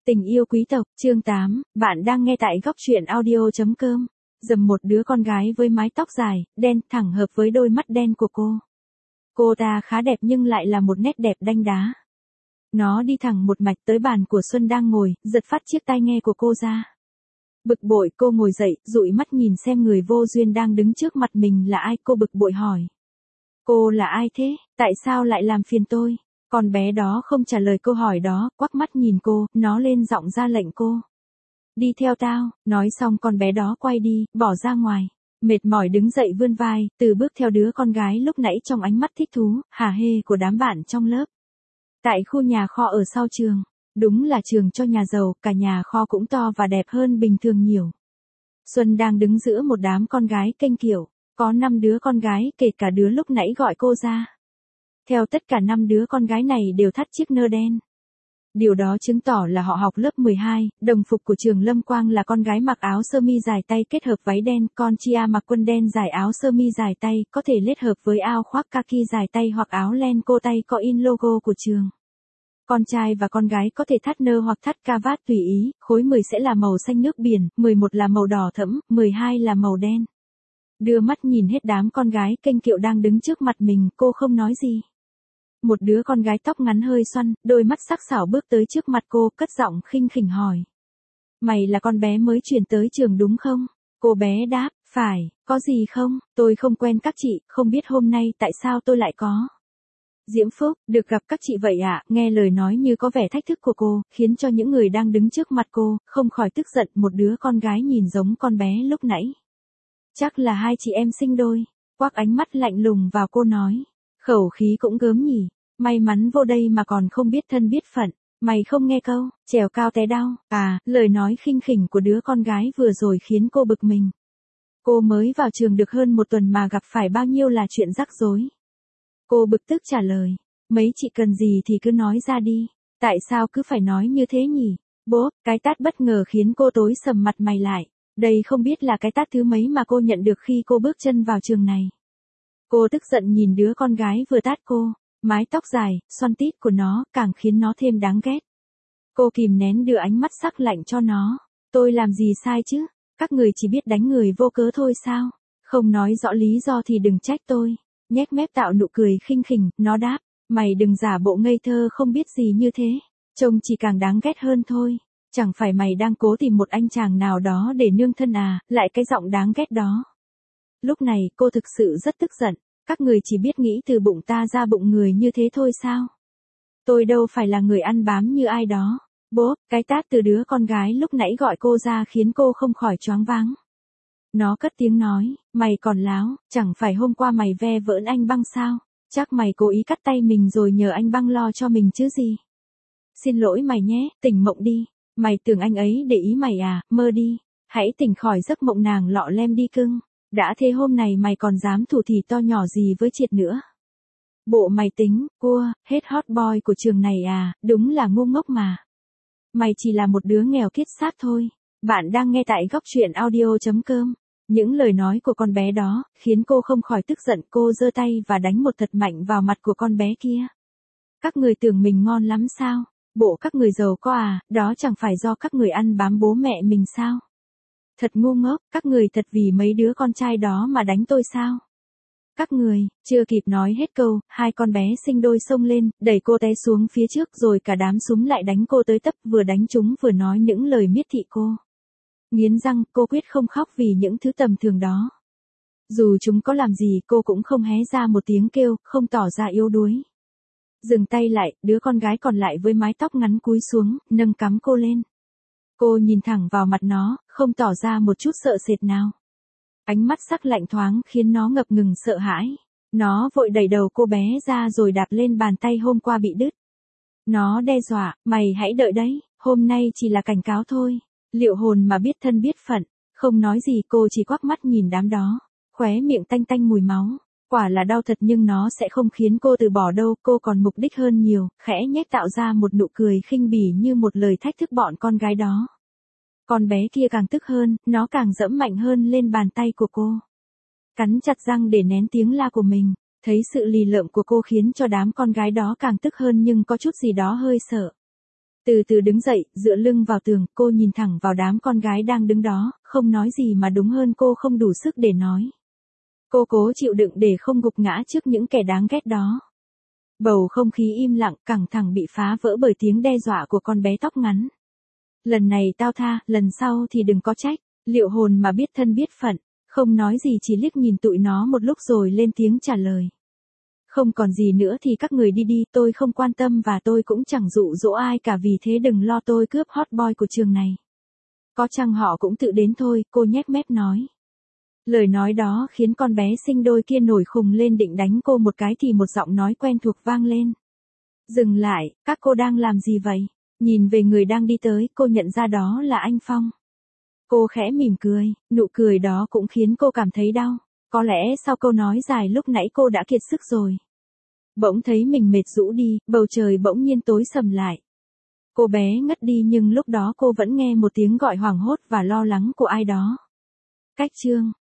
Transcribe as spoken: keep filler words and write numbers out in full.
Tình yêu quý tộc, chương tám, bạn đang nghe tại góc truyện audio chấm com. Dầm một đứa con gái với mái tóc dài, đen thẳng hợp với đôi mắt đen của cô. Cô ta khá đẹp nhưng lại là một nét đẹp đanh đá. Nó đi thẳng một mạch tới bàn của Xuân đang ngồi, giật phát chiếc tai nghe của cô ra. Bực bội cô ngồi dậy, dụi mắt nhìn xem người vô duyên đang đứng trước mặt mình là ai, cô bực bội hỏi. Cô là ai thế, tại sao lại làm phiền tôi? Con bé đó không trả lời câu hỏi đó, quắc mắt nhìn cô, nó lên giọng ra lệnh cô. Đi theo tao, nói xong con bé đó quay đi, bỏ ra ngoài. Mệt mỏi đứng dậy vươn vai, từ bước theo đứa con gái lúc nãy trong ánh mắt thích thú, hả hê của đám bạn trong lớp. Tại khu nhà kho ở sau trường, đúng là trường cho nhà giàu, cả nhà kho cũng to và đẹp hơn bình thường nhiều. Xuân đang đứng giữa một đám con gái kênh kiểu, có năm đứa con gái kể cả đứa lúc nãy gọi cô ra. Theo tất cả năm đứa con gái này đều thắt chiếc nơ đen. Điều đó chứng tỏ là họ học lớp mười hai, đồng phục của trường Lâm Quang là con gái mặc áo sơ mi dài tay kết hợp váy đen, con Chia mặc quần đen dài áo sơ mi dài tay, có thể kết hợp với áo khoác kaki dài tay hoặc áo len cô tay có in logo của trường. Con trai và con gái có thể thắt nơ hoặc thắt cà vạt tùy ý, khối mười sẽ là màu xanh nước biển, mười một là màu đỏ thẫm, mười hai là màu đen. Đưa mắt nhìn hết đám con gái kênh kiệu đang đứng trước mặt mình, cô không nói gì. Một đứa con gái tóc ngắn hơi xoăn, đôi mắt sắc sảo bước tới trước mặt cô, cất giọng khinh khỉnh hỏi. Mày là con bé mới chuyển tới trường đúng không? Cô bé đáp, phải, có gì không? Tôi không quen các chị, không biết hôm nay tại sao tôi lại có. Diễm Phúc, được gặp các chị vậy ạ, à? Nghe lời nói như có vẻ thách thức của cô, khiến cho những người đang đứng trước mặt cô, không khỏi tức giận. Một đứa con gái nhìn giống con bé lúc nãy. Chắc là hai chị em sinh đôi, quắc ánh mắt lạnh lùng vào cô nói. Khẩu khí cũng gớm nhỉ, may mắn vô đây mà còn không biết thân biết phận, mày không nghe câu, trèo cao té đau, à, lời nói khinh khỉnh của đứa con gái vừa rồi khiến cô bực mình. Cô mới vào trường được hơn một tuần mà gặp phải bao nhiêu là chuyện rắc rối. Cô bực tức trả lời, mấy chị cần gì thì cứ nói ra đi, tại sao cứ phải nói như thế nhỉ? Bố, cái tát bất ngờ khiến cô tối sầm mặt mày lại, đây không biết là cái tát thứ mấy mà cô nhận được khi cô bước chân vào trường này. Cô tức giận nhìn đứa con gái vừa tát cô, mái tóc dài, xoăn tít của nó, càng khiến nó thêm đáng ghét. Cô kìm nén đưa ánh mắt sắc lạnh cho nó. Tôi làm gì sai chứ? Các người chỉ biết đánh người vô cớ thôi sao? Không nói rõ lý do thì đừng trách tôi. Nhếch mép tạo nụ cười khinh khỉnh, nó đáp, mày đừng giả bộ ngây thơ không biết gì như thế. Trông chỉ càng đáng ghét hơn thôi. Chẳng phải mày đang cố tìm một anh chàng nào đó để nương thân à, lại cái giọng đáng ghét đó. Lúc này cô thực sự rất tức giận. Các người chỉ biết nghĩ từ bụng ta ra bụng người như thế thôi sao? Tôi đâu phải là người ăn bám như ai đó. Bố, cái tát từ đứa con gái lúc nãy gọi cô ra khiến cô không khỏi choáng váng. Nó cất tiếng nói, mày còn láo, chẳng phải hôm qua mày ve vỡn anh Băng sao? Chắc mày cố ý cắt tay mình rồi nhờ anh Băng lo cho mình chứ gì? Xin lỗi mày nhé, tỉnh mộng đi. Mày tưởng anh ấy để ý mày à, mơ đi. Hãy tỉnh khỏi giấc mộng nàng lọ lem đi cưng. Đã thế hôm này mày còn dám thủ thỉ to nhỏ gì với Triệt nữa. Bộ mày tính, cua, hết hot boy của trường này à, đúng là ngu ngốc mà. Mày chỉ là một đứa nghèo kiết xác thôi. Bạn đang nghe tại góc truyện audio chấm com. Những lời nói của con bé đó, khiến cô không khỏi tức giận, cô giơ tay và đánh một thật mạnh vào mặt của con bé kia. Các người tưởng mình ngon lắm sao? Bộ các người giàu có à, đó chẳng phải do các người ăn bám bố mẹ mình sao? Thật ngu ngốc, các người thật vì mấy đứa con trai đó mà đánh tôi sao? Các người, chưa kịp nói hết câu, hai con bé sinh đôi xông lên, đẩy cô té xuống phía trước rồi cả đám súng lại đánh cô tới tấp, vừa đánh chúng vừa nói những lời miệt thị cô. Nghiến răng, cô quyết không khóc vì những thứ tầm thường đó. Dù chúng có làm gì cô cũng không hé ra một tiếng kêu, không tỏ ra yếu đuối. Dừng tay lại, đứa con gái còn lại với mái tóc ngắn cúi xuống, nâng cắm cô lên. Cô nhìn thẳng vào mặt nó, không tỏ ra một chút sợ sệt nào. Ánh mắt sắc lạnh thoáng khiến nó ngập ngừng sợ hãi. Nó vội đẩy đầu cô bé ra rồi đạp lên bàn tay hôm qua bị đứt. Nó đe dọa, mày hãy đợi đấy, hôm nay chỉ là cảnh cáo thôi. Liệu hồn mà biết thân biết phận, không nói gì cô chỉ quắc mắt nhìn đám đó. Khóe miệng tanh tanh mùi máu. Quả là đau thật nhưng nó sẽ không khiến cô từ bỏ đâu, cô còn mục đích hơn nhiều, khẽ nhếch tạo ra một nụ cười khinh bỉ như một lời thách thức bọn con gái đó. Con bé kia càng tức hơn, nó càng dẫm mạnh hơn lên bàn tay của cô. Cắn chặt răng để nén tiếng la của mình, thấy sự lì lợm của cô khiến cho đám con gái đó càng tức hơn nhưng có chút gì đó hơi sợ. Từ từ đứng dậy, dựa lưng vào tường, cô nhìn thẳng vào đám con gái đang đứng đó, không nói gì mà đúng hơn cô không đủ sức để nói. Cô cố chịu đựng để không gục ngã trước những kẻ đáng ghét đó. Bầu không khí im lặng, căng thẳng bị phá vỡ bởi tiếng đe dọa của con bé tóc ngắn. Lần này tao tha, lần sau thì đừng có trách. Liệu hồn mà biết thân biết phận, không nói gì chỉ liếc nhìn tụi nó một lúc rồi lên tiếng trả lời. Không còn gì nữa thì các người đi đi, tôi không quan tâm và tôi cũng chẳng dụ dỗ ai cả, vì thế đừng lo tôi cướp hot boy của trường này. Có chăng họ cũng tự đến thôi, cô nhếch mép nói. Lời nói đó khiến con bé sinh đôi kia nổi khùng lên định đánh cô một cái thì một giọng nói quen thuộc vang lên. Dừng lại, các cô đang làm gì vậy? Nhìn về người đang đi tới, cô nhận ra đó là anh Phong. Cô khẽ mỉm cười, nụ cười đó cũng khiến cô cảm thấy đau. Có lẽ sau câu nói dài lúc nãy cô đã kiệt sức rồi. Bỗng thấy mình mệt rũ đi, bầu trời bỗng nhiên tối sầm lại. Cô bé ngất đi nhưng lúc đó cô vẫn nghe một tiếng gọi hoảng hốt và lo lắng của ai đó. Cách chương